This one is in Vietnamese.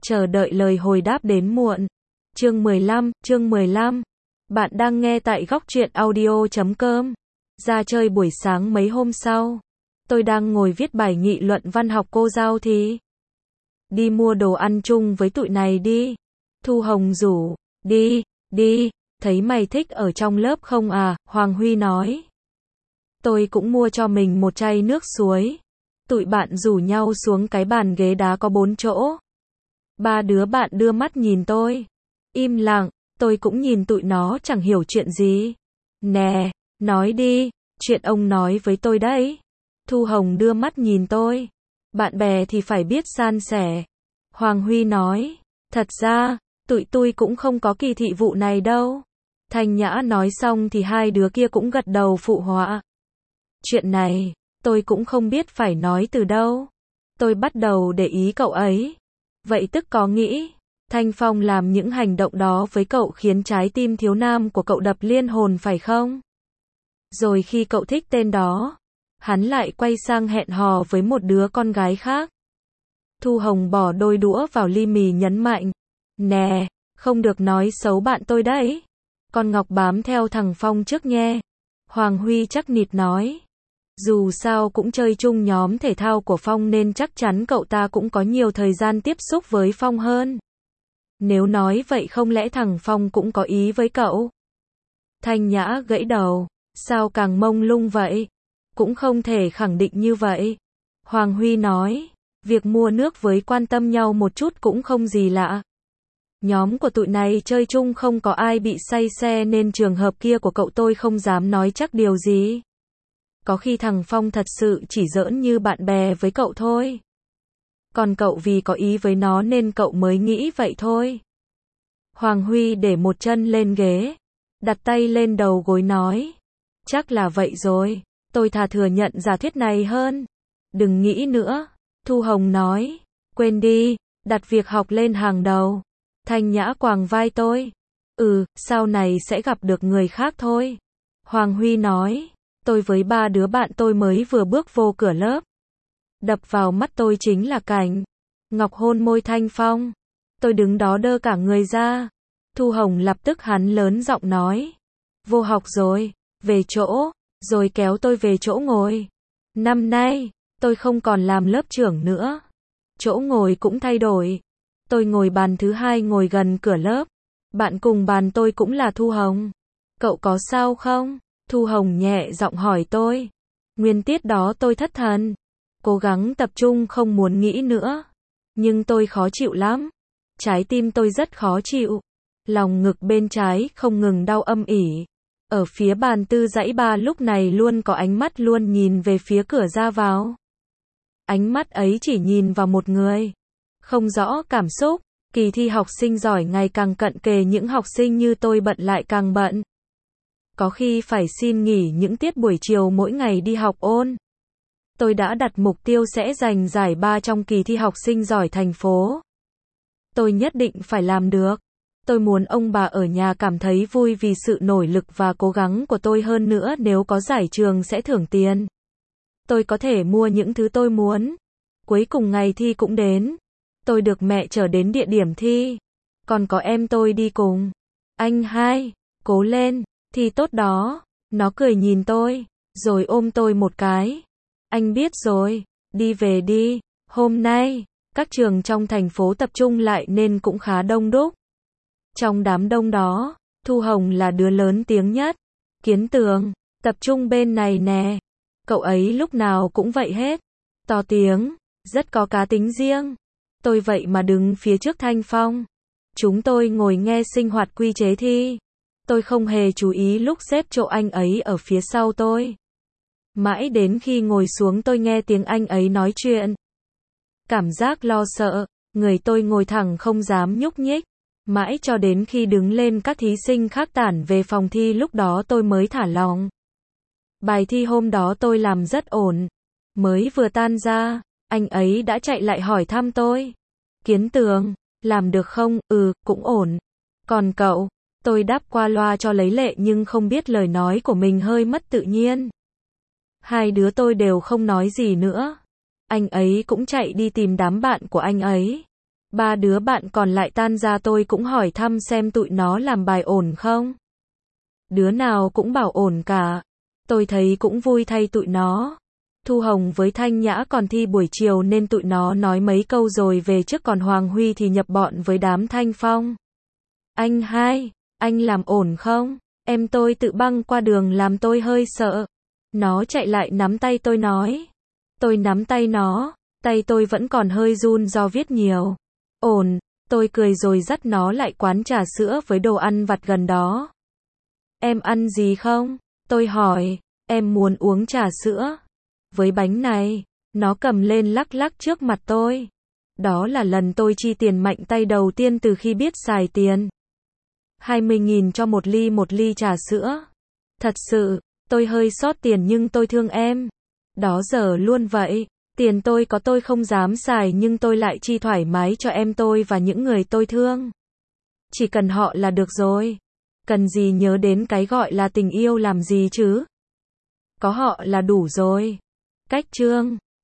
chờ đợi lời hồi đáp đến muộn. Chương 15. Bạn đang nghe tại góc truyện audio.com. Ra chơi buổi sáng mấy hôm sau. Tôi đang ngồi viết bài nghị luận văn học cô Giao thì đi mua đồ ăn chung với tụi này đi. Thu Hồng rủ, đi, thấy mày thích ở trong lớp không à, Hoàng Huy nói. Tôi cũng mua cho mình một chai nước suối. Tụi bạn rủ nhau xuống cái bàn ghế đá có 4 chỗ. Ba đứa bạn đưa mắt nhìn tôi. Im lặng, tôi cũng nhìn tụi nó chẳng hiểu chuyện gì. Nè, nói đi, chuyện ông nói với tôi đấy. Thu Hồng đưa mắt nhìn tôi. Bạn bè thì phải biết san sẻ. Hoàng Huy nói, thật ra, tụi tôi cũng không có kỳ thị vụ này đâu. Thanh Nhã nói xong thì hai đứa kia cũng gật đầu phụ họa. Chuyện này, tôi cũng không biết phải nói từ đâu. Tôi bắt đầu để ý cậu ấy. Vậy tức có nghĩ, Thanh Phong làm những hành động đó với cậu khiến trái tim thiếu nam của cậu đập liên hồn phải không? Rồi khi cậu thích tên đó, hắn lại quay sang hẹn hò với một đứa con gái khác. Thu Hồng bỏ đôi đũa vào ly mì nhấn mạnh. Nè, không được nói xấu bạn tôi đấy. Con Ngọc bám theo thằng Phong trước nghe. Hoàng Huy chắc nịch nói. Dù sao cũng chơi chung nhóm thể thao của Phong nên chắc chắn cậu ta cũng có nhiều thời gian tiếp xúc với Phong hơn. Nếu nói vậy không lẽ thằng Phong cũng có ý với cậu? Thanh Nhã gãy đầu. Sao càng mông lung vậy? Cũng không thể khẳng định như vậy. Hoàng Huy nói. Việc mua nước với quan tâm nhau một chút cũng không gì lạ. Nhóm của tụi này chơi chung không có ai bị say xe nên trường hợp kia của cậu tôi không dám nói chắc điều gì. Có khi thằng Phong thật sự chỉ giỡn như bạn bè với cậu thôi. Còn cậu vì có ý với nó nên cậu mới nghĩ vậy thôi. Hoàng Huy để một chân lên ghế, đặt tay lên đầu gối nói. Chắc là vậy rồi, tôi thà thừa nhận giả thuyết này hơn. Đừng nghĩ nữa, Thu Hồng nói. Quên đi, đặt việc học lên hàng đầu. Thanh Nhã quàng vai tôi. Sau này sẽ gặp được người khác thôi. Hoàng Huy nói. Tôi với ba đứa bạn tôi mới vừa bước vô cửa lớp. Đập vào mắt tôi chính là cảnh Ngọc hôn môi Thanh Phong. Tôi đứng đó đơ cả người ra. Thu Hồng lập tức hắn lớn giọng nói. Vô học rồi, về chỗ, rồi kéo tôi về chỗ ngồi. Năm nay, tôi không còn làm lớp trưởng nữa. Chỗ ngồi cũng thay đổi. Tôi ngồi bàn thứ hai ngồi gần cửa lớp. Bạn cùng bàn tôi cũng là Thu Hồng. Cậu có sao không? Thu Hồng nhẹ giọng hỏi tôi. Nguyên tiết đó tôi thất thần. Cố gắng tập trung không muốn nghĩ nữa. Nhưng tôi khó chịu lắm. Trái tim tôi rất khó chịu. Lòng ngực bên trái không ngừng đau âm ỉ. Ở phía bàn tư dãy ba lúc này luôn có ánh mắt luôn nhìn về phía cửa ra vào. Ánh mắt ấy chỉ nhìn vào một người. Không rõ cảm xúc. Kỳ thi học sinh giỏi ngày càng cận kề, những học sinh như tôi bận lại càng bận. Có khi phải xin nghỉ những tiết buổi chiều mỗi ngày đi học ôn. Tôi đã đặt mục tiêu sẽ giành giải 3 trong kỳ thi học sinh giỏi thành phố. Tôi nhất định phải làm được. Tôi muốn ông bà ở nhà cảm thấy vui vì sự nỗ lực và cố gắng của tôi, hơn nữa nếu có giải trường sẽ thưởng tiền. Tôi có thể mua những thứ tôi muốn. Cuối cùng ngày thi cũng đến. Tôi được mẹ chở đến địa điểm thi. Còn có em tôi đi cùng. Anh hai, cố lên, thi tốt đó. Nó cười nhìn tôi, rồi ôm tôi một cái. Anh biết rồi, đi về đi. Hôm nay, các trường trong thành phố tập trung lại nên cũng khá đông đúc. Trong đám đông đó, Thu Hồng là đứa lớn tiếng nhất. Kiến Tường, tập trung bên này nè. Cậu ấy lúc nào cũng vậy hết. To tiếng, rất có cá tính riêng. Tôi vậy mà đứng phía trước Thanh Phong. Chúng tôi ngồi nghe sinh hoạt quy chế thi. Tôi không hề chú ý lúc xếp chỗ anh ấy ở phía sau tôi. Mãi đến khi ngồi xuống tôi nghe tiếng anh ấy nói chuyện. Cảm giác lo sợ, người tôi ngồi thẳng không dám nhúc nhích. Mãi cho đến khi đứng lên các thí sinh khác tản về phòng thi lúc đó tôi mới thả lỏng. Bài thi hôm đó tôi làm rất ổn. Mới vừa tan ra, anh ấy đã chạy lại hỏi thăm tôi. Kiến Tường, làm được không? Cũng ổn. Còn cậu? Tôi đáp qua loa cho lấy lệ nhưng không biết lời nói của mình hơi mất tự nhiên. Hai đứa tôi đều không nói gì nữa. Anh ấy cũng chạy đi tìm đám bạn của anh ấy. Ba đứa bạn còn lại tan ra tôi cũng hỏi thăm xem tụi nó làm bài ổn không. Đứa nào cũng bảo ổn cả. Tôi thấy cũng vui thay tụi nó. Thu Hồng với Thanh Nhã còn thi buổi chiều nên tụi nó nói mấy câu rồi về trước, còn Hoàng Huy thì nhập bọn với đám Thanh Phong. Anh hai, anh làm ổn không? Em tôi tự băng qua đường làm tôi hơi sợ. Nó chạy lại nắm tay tôi nói. Tôi nắm tay nó, tay tôi vẫn còn hơi run do viết nhiều. Ổn, tôi cười rồi dắt nó lại quán trà sữa với đồ ăn vặt gần đó. Em ăn gì không? Tôi hỏi, em muốn uống trà sữa. Với bánh này, nó cầm lên lắc lắc trước mặt tôi. Đó là lần tôi chi tiền mạnh tay đầu tiên từ khi biết xài tiền. 20.000 cho một ly trà sữa. Thật sự, tôi hơi sót tiền nhưng tôi thương em. Đó giờ luôn vậy. Tiền tôi có tôi không dám xài nhưng tôi lại chi thoải mái cho em tôi và những người tôi thương. Chỉ cần họ là được rồi. Cần gì nhớ đến cái gọi là tình yêu làm gì chứ? Có họ là đủ rồi. Cách chương